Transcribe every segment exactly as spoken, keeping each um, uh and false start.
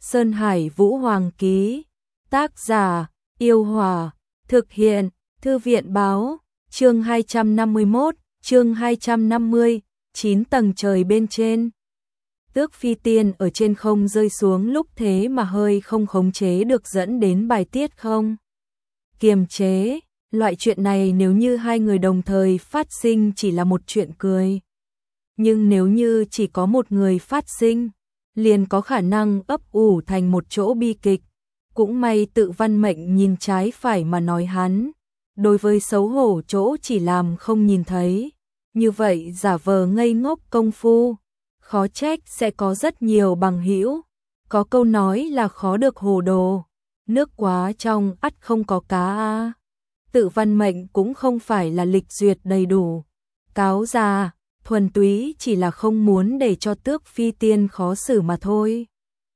Sơn Hải Vũ Hoàng ký. Tác giả, Yêu Hòa. Thực hiện, Thư viện báo. Chương hai trăm năm mươi mốt, chương hai trăm năm mươi, chín tầng trời bên trên. Tước Phi Tiên ở trên không rơi xuống lúc thế mà hơi không khống chế được dẫn đến bài tiết không kiềm chế. Loại chuyện này nếu như hai người đồng thời phát sinh chỉ là một chuyện cười. Nhưng nếu như chỉ có một người phát sinh, liền có khả năng ấp ủ thành một chỗ bi kịch. Cũng may Tự Văn Mệnh nhìn trái phải mà nói hắn. Đối với xấu hổ chỗ chỉ làm không nhìn thấy. Như vậy giả vờ ngây ngốc công phu. Khó trách sẽ có rất nhiều bằng hữu. Có câu nói là khó được hồ đồ. Nước quá trong ắt không có cá a. Tự Văn Mệnh cũng không phải là lịch duyệt đầy đủ. Cáo già, thuần túy chỉ là không muốn để cho Tước Phi Tiên khó xử mà thôi.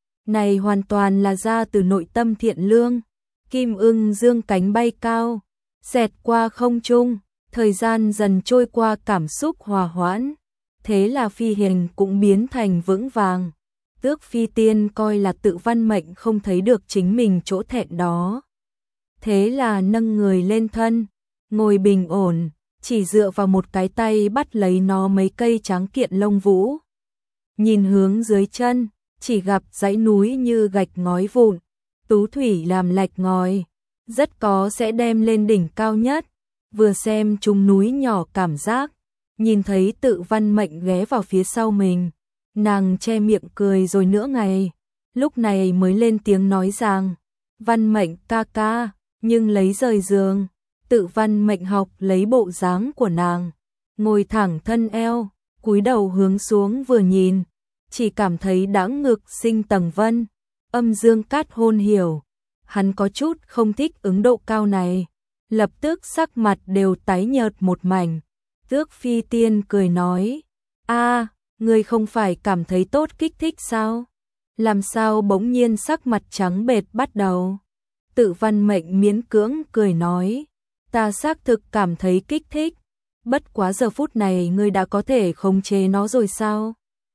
Này hoàn toàn là ra từ nội tâm thiện lương. Kim ưng dương cánh bay cao, xẹt qua không trung, thời gian dần trôi qua cảm xúc hòa hoãn. Thế là phi hình cũng biến thành vững vàng. Tước Phi Tiên coi là Tự Văn Mệnh không thấy được chính mình chỗ thẹn đó. Thế là nâng người lên thân, ngồi bình ổn, chỉ dựa vào một cái tay bắt lấy nó mấy cây tráng kiện lông vũ. Nhìn hướng dưới chân, chỉ gặp dãy núi như gạch ngói vụn, tú thủy làm lạch ngòi, rất có sẽ đem lên đỉnh cao nhất. Vừa xem chúng núi nhỏ cảm giác, nhìn thấy Tự Văn Mệnh ghé vào phía sau mình, nàng che miệng cười rồi nửa ngày, lúc này mới lên tiếng nói rằng, Văn Mệnh ca ca, nhưng lấy rời giường. Tự Văn Mệnh học lấy bộ dáng của nàng, ngồi thẳng thân eo, cúi đầu hướng xuống vừa nhìn, chỉ cảm thấy đãng ngực sinh tầng vân, âm dương cát hôn hiểu. Hắn có chút không thích ứng độ cao này, lập tức sắc mặt đều tái nhợt một mảnh. Tước Phi Tiên cười nói, a, ngươi không phải cảm thấy tốt kích thích sao? Làm sao bỗng nhiên sắc mặt trắng bệch bắt đầu? Tự Văn Mệnh miễn cưỡng cười nói, ta xác thực cảm thấy kích thích, bất quá giờ phút này ngươi đã có thể khống chế nó rồi sao?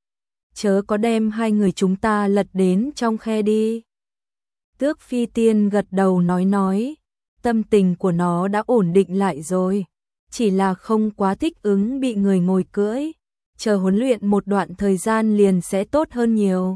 Chớ có đem hai người chúng ta lật đến trong khe đi. Tước Phi Tiên gật đầu nói nói, tâm tình của nó đã ổn định lại rồi, chỉ là không quá thích ứng bị người ngồi cưỡi, chờ huấn luyện một đoạn thời gian liền sẽ tốt hơn nhiều.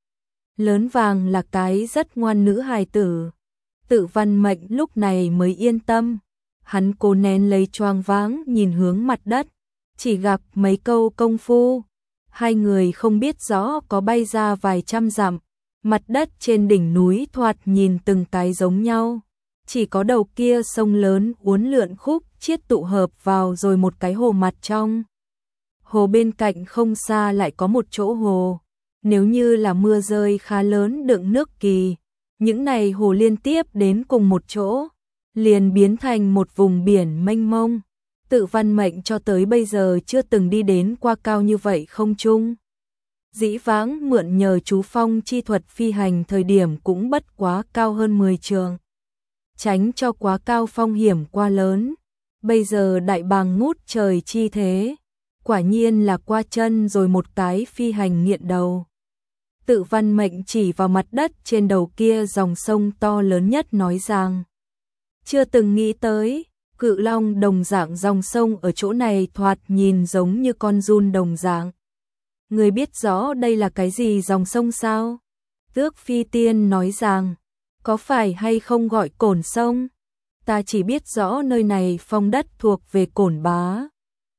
Lớn vàng là cái rất ngoan nữ hài tử. Tự Văn Mệnh lúc này mới yên tâm, hắn cố nén lấy choáng váng nhìn hướng mặt đất, chỉ gặp mấy câu công phu, hai người không biết rõ có bay ra vài trăm dặm, mặt đất trên đỉnh núi thoạt nhìn từng cái giống nhau, chỉ có đầu kia sông lớn uốn lượn khúc chiết tụ hợp vào rồi một cái hồ mặt trong. Hồ bên cạnh không xa lại có một chỗ hồ, nếu như là mưa rơi khá lớn đựng nước kỳ, những này hồ liên tiếp đến cùng một chỗ, liền biến thành một vùng biển mênh mông. Tự Văn Mệnh cho tới bây giờ chưa từng đi đến qua cao như vậy không trung. Dĩ vãng mượn nhờ chú phong chi thuật phi hành thời điểm cũng bất quá cao hơn mười trượng. Tránh cho quá cao phong hiểm quá lớn. Bây giờ đại bàng ngút trời chi thế, quả nhiên là qua chân rồi một cái phi hành nghiện đầu. Tự Văn Mệnh chỉ vào mặt đất trên đầu kia dòng sông to lớn nhất nói rằng, chưa từng nghĩ tới, cự long đồng dạng dòng sông ở chỗ này thoạt nhìn giống như con giun đồng dạng. Người biết rõ đây là cái gì dòng sông sao? Tước Phi Tiên nói rằng, có phải hay không gọi Cổn sông? Ta chỉ biết rõ nơi này phong đất thuộc về Cổn Bá.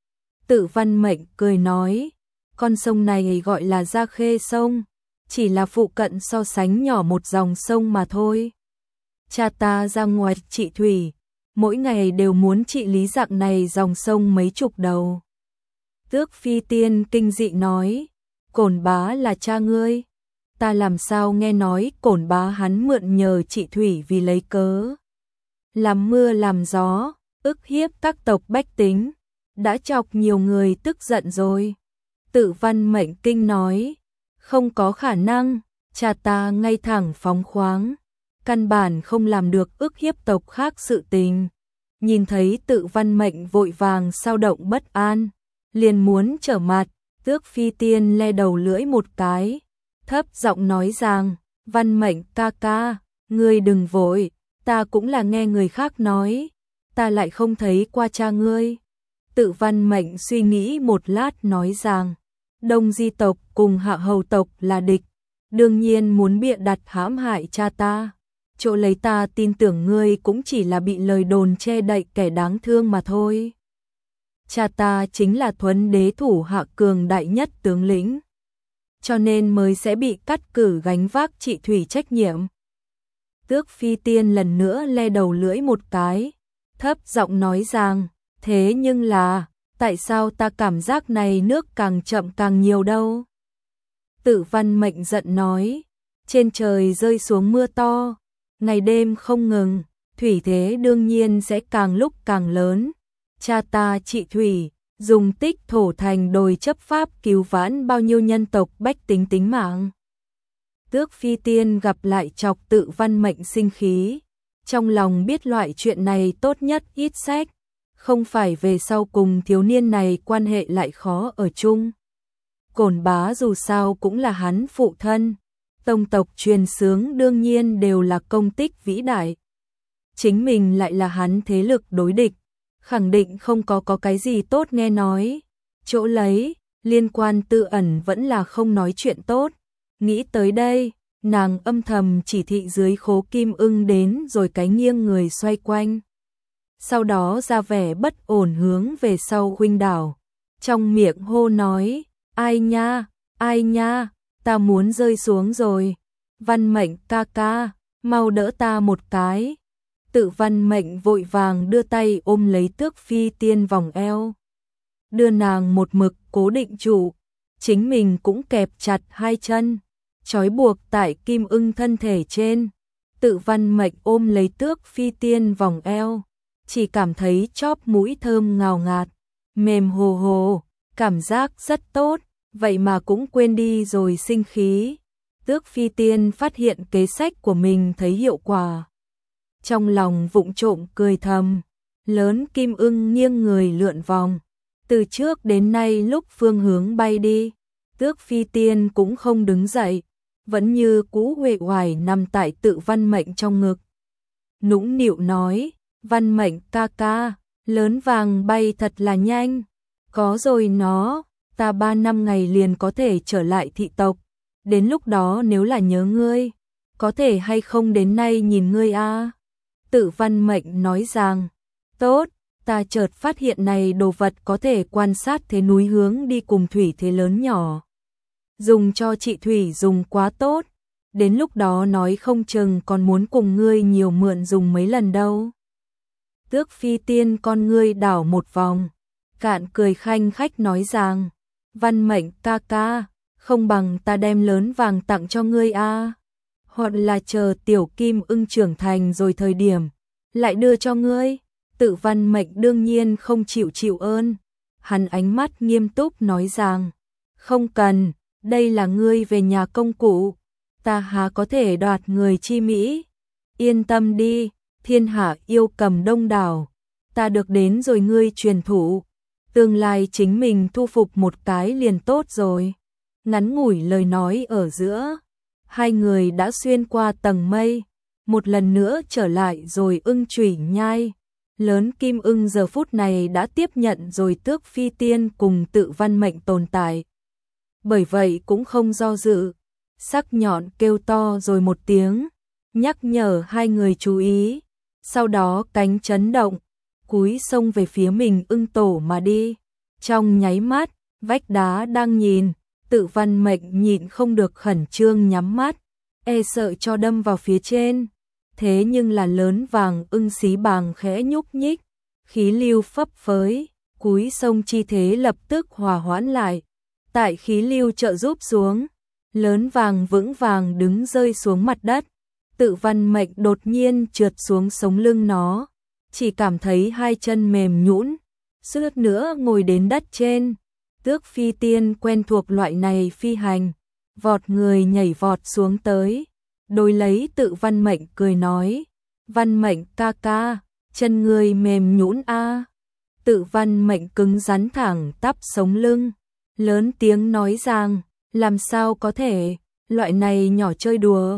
Tự Văn Mệnh cười nói, con sông này gọi là Gia Khê sông, chỉ là phụ cận so sánh nhỏ một dòng sông mà thôi. Cha ta ra ngoài trị thủy, mỗi ngày đều muốn trị lý dạng này dòng sông mấy chục đầu. Tước Phi Tiên kinh dị nói, Cổn Bá là cha ngươi? Ta làm sao nghe nói Cổn Bá hắn mượn nhờ trị thủy vì lấy cớ làm mưa làm gió, ức hiếp các tộc bách tính, đã chọc nhiều người tức giận rồi. Tự Văn Mệnh kinh nói, không có khả năng, cha ta ngay thẳng phóng khoáng, căn bản không làm được ức hiếp tộc khác sự tình. Nhìn thấy Tự Văn Mệnh vội vàng sao động bất an, liền muốn trở mặt. Tước Phi Tiên le đầu lưỡi một cái, thấp giọng nói rằng, Văn Mệnh ca ca, ngươi đừng vội, ta cũng là nghe người khác nói, ta lại không thấy qua cha ngươi. Tự Văn Mệnh suy nghĩ một lát nói rằng, Đông Di tộc cùng Hạ Hầu tộc là địch, đương nhiên muốn bịa đặt hãm hại cha ta. Chỗ lấy ta tin tưởng ngươi cũng chỉ là bị lời đồn che đậy kẻ đáng thương mà thôi. Cha ta chính là Thuấn đế thủ hạ cường đại nhất tướng lĩnh, cho nên mới sẽ bị cắt cử gánh vác trị thủy trách nhiệm. Tước Phi Tiên lần nữa le đầu lưỡi một cái, thấp giọng nói rằng, thế nhưng là, tại sao ta cảm giác này nước càng chậm càng nhiều đâu? Tự Văn Mệnh giận nói, trên trời rơi xuống mưa to, ngày đêm không ngừng, thủy thế đương nhiên sẽ càng lúc càng lớn. Cha ta trị thủy, dùng tích thổ thành đồi chấp pháp cứu vãn bao nhiêu nhân tộc bách tính tính mạng. Tước Phi Tiên gặp lại chọc Tự Văn Mệnh sinh khí, trong lòng biết loại chuyện này tốt nhất ít xét, không phải về sau cùng thiếu niên này quan hệ lại khó ở chung. Cổn Bá dù sao cũng là hắn phụ thân, tông tộc truyền xướng đương nhiên đều là công tích vĩ đại. Chính mình lại là hắn thế lực đối địch, khẳng định không có có cái gì tốt nghe nói. Chỗ lấy, liên quan Tư Ẩn vẫn là không nói chuyện tốt. Nghĩ tới đây, nàng âm thầm chỉ thị dưới Khố Kim Ưng đến rồi cái nghiêng người xoay quanh. Sau đó ra vẻ bất ổn hướng về sau huynh đảo, trong miệng hô nói, ai nha, ai nha, ta muốn rơi xuống rồi. Văn Mệnh ca ca, mau đỡ ta một cái. Tự Văn Mệnh vội vàng đưa tay ôm lấy Tước Phi Tiên vòng eo, đưa nàng một mực cố định trụ, chính mình cũng kẹp chặt hai chân, trói buộc tại Kim Ưng thân thể trên. Tự Văn Mệnh ôm lấy Tước Phi Tiên vòng eo, chỉ cảm thấy chóp mũi thơm ngào ngạt, mềm hồ hồ, cảm giác rất tốt, vậy mà cũng quên đi rồi sinh khí. Tước Phi Tiên phát hiện kế sách của mình thấy hiệu quả, trong lòng vụng trộm cười thầm. Lớn Kim Ưng nghiêng người lượn vòng, từ trước đến nay lúc phương hướng bay đi, Tước Phi Tiên cũng không đứng dậy, vẫn như cũ uể oải nằm tại Tự Văn Mệnh trong ngực. Nũng nịu nói, Văn Mệnh ca ca, lớn vàng bay thật là nhanh, có rồi nó, ta ba năm ngày liền có thể trở lại thị tộc, đến lúc đó nếu là nhớ ngươi, có thể hay không đến nay nhìn ngươi a? Tự Văn Mệnh nói rằng, tốt, ta chợt phát hiện này đồ vật có thể quan sát thế núi hướng đi cùng thủy thế lớn nhỏ. Dùng cho trị thủy dùng quá tốt, đến lúc đó nói không chừng còn muốn cùng ngươi nhiều mượn dùng mấy lần đâu. Tước Phi Tiên con ngươi đảo một vòng, cạn cười khanh khách nói rằng, Văn Mệnh ca ca, không bằng ta đem lớn vàng tặng cho ngươi a, hoặc là chờ tiểu Kim Ưng trưởng thành rồi thời điểm lại đưa cho ngươi. Tự Văn Mệnh đương nhiên không chịu chịu ơn, hắn ánh mắt nghiêm túc nói rằng, không cần, đây là ngươi về nhà công cụ, ta há có thể đoạt người chi mỹ. Yên tâm đi, thiên hạ yêu cầm đông đảo, ta được đến rồi ngươi truyền thủ, tương lai chính mình thu phục một cái liền tốt rồi. Ngắn ngủi lời nói ở giữa, hai người đã xuyên qua tầng mây, một lần nữa trở lại rồi Ưng Chủy Nhai. Lớn Kim Ưng giờ phút này đã tiếp nhận rồi Tước Phi Tiên cùng Tự Văn Mệnh tồn tại, bởi vậy cũng không do dự, sắc nhọn kêu to rồi một tiếng, nhắc nhở hai người chú ý, sau đó cánh chấn động, cúi xông về phía mình ưng tổ mà đi. Trong nháy mắt, vách đá đang nhìn, Tự Văn Mệnh nhịn không được khẩn trương nhắm mắt, e sợ cho đâm vào phía trên. Thế nhưng là lớn vàng ưng xí bàng khẽ nhúc nhích, khí lưu phấp phới, cúi sông chi thế lập tức hòa hoãn lại. Tại khí lưu trợ giúp xuống, lớn vàng vững vàng đứng rơi xuống mặt đất. Tự Văn Mệnh đột nhiên trượt xuống sống lưng nó, chỉ cảm thấy hai chân mềm nhũn, suýt nữa ngồi đến đất trên. Tước Phi Tiên quen thuộc loại này phi hành, vọt người nhảy vọt xuống tới, đối lấy Tự Văn Mệnh cười nói, Văn Mệnh ca ca, chân người mềm nhũn a. Tự Văn Mệnh cứng rắn thẳng tắp sống lưng, lớn tiếng nói rằng, làm sao có thể, loại này nhỏ chơi đùa,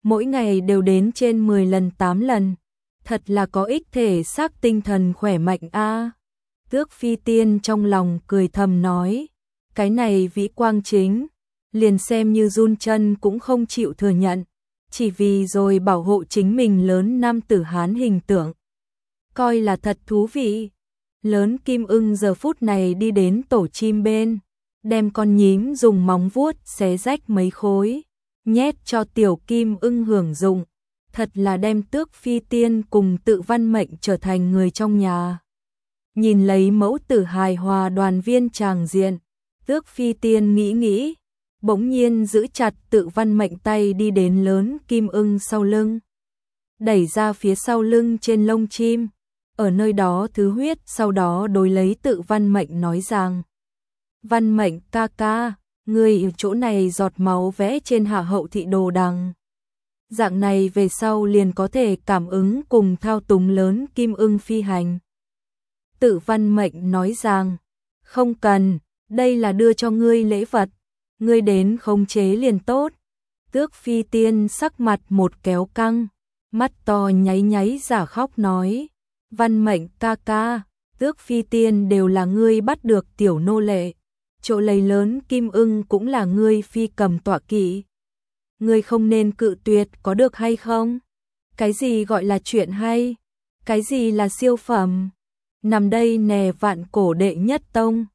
mỗi ngày đều đến trên mười lần tám lần, thật là có ích thể xác tinh thần khỏe mạnh a. Tước Phi Tiên trong lòng cười thầm nói, cái này Vĩ Quang Chính, liền xem như run chân cũng không chịu thừa nhận, chỉ vì rồi bảo hộ chính mình lớn nam tử Hán hình tượng. Coi là thật thú vị. Lớn Kim Ưng giờ phút này đi đến tổ chim bên, đem con nhím dùng móng vuốt xé rách mấy khối, nhét cho tiểu Kim Ưng hưởng dụng, thật là đem Tước Phi Tiên cùng Tự Văn Mệnh trở thành người trong nhà. Nhìn lấy mẫu tử hài hòa đoàn viên tràng diện, Tước Phi Tiên nghĩ nghĩ, bỗng nhiên giữ chặt Tự Văn Mệnh tay đi đến lớn Kim Ưng sau lưng, đẩy ra phía sau lưng trên lông chim, ở nơi đó thứ huyết, sau đó đối lấy Tự Văn Mệnh nói rằng, Văn Mệnh ca ca, ngươi ở chỗ này giọt máu vẽ trên hạ hậu thị đồ đằng. Dạng này về sau liền có thể cảm ứng cùng thao túng lớn Kim Ưng phi hành. Tự Văn Mệnh nói rằng, không cần, đây là đưa cho ngươi lễ vật, ngươi đến khống chế liền tốt. Tước Phi Tiên sắc mặt một kéo căng, mắt to nháy nháy giả khóc nói, Văn Mệnh ca ca, Tước Phi Tiên đều là ngươi bắt được tiểu nô lệ, chỗ lấy lớn Kim Ưng cũng là ngươi phi cầm tọa kỵ. Ngươi không nên cự tuyệt có được hay không? Cái gì gọi là chuyện hay? Cái gì là siêu phẩm? Nằm đây nè vạn cổ đệ nhất tông,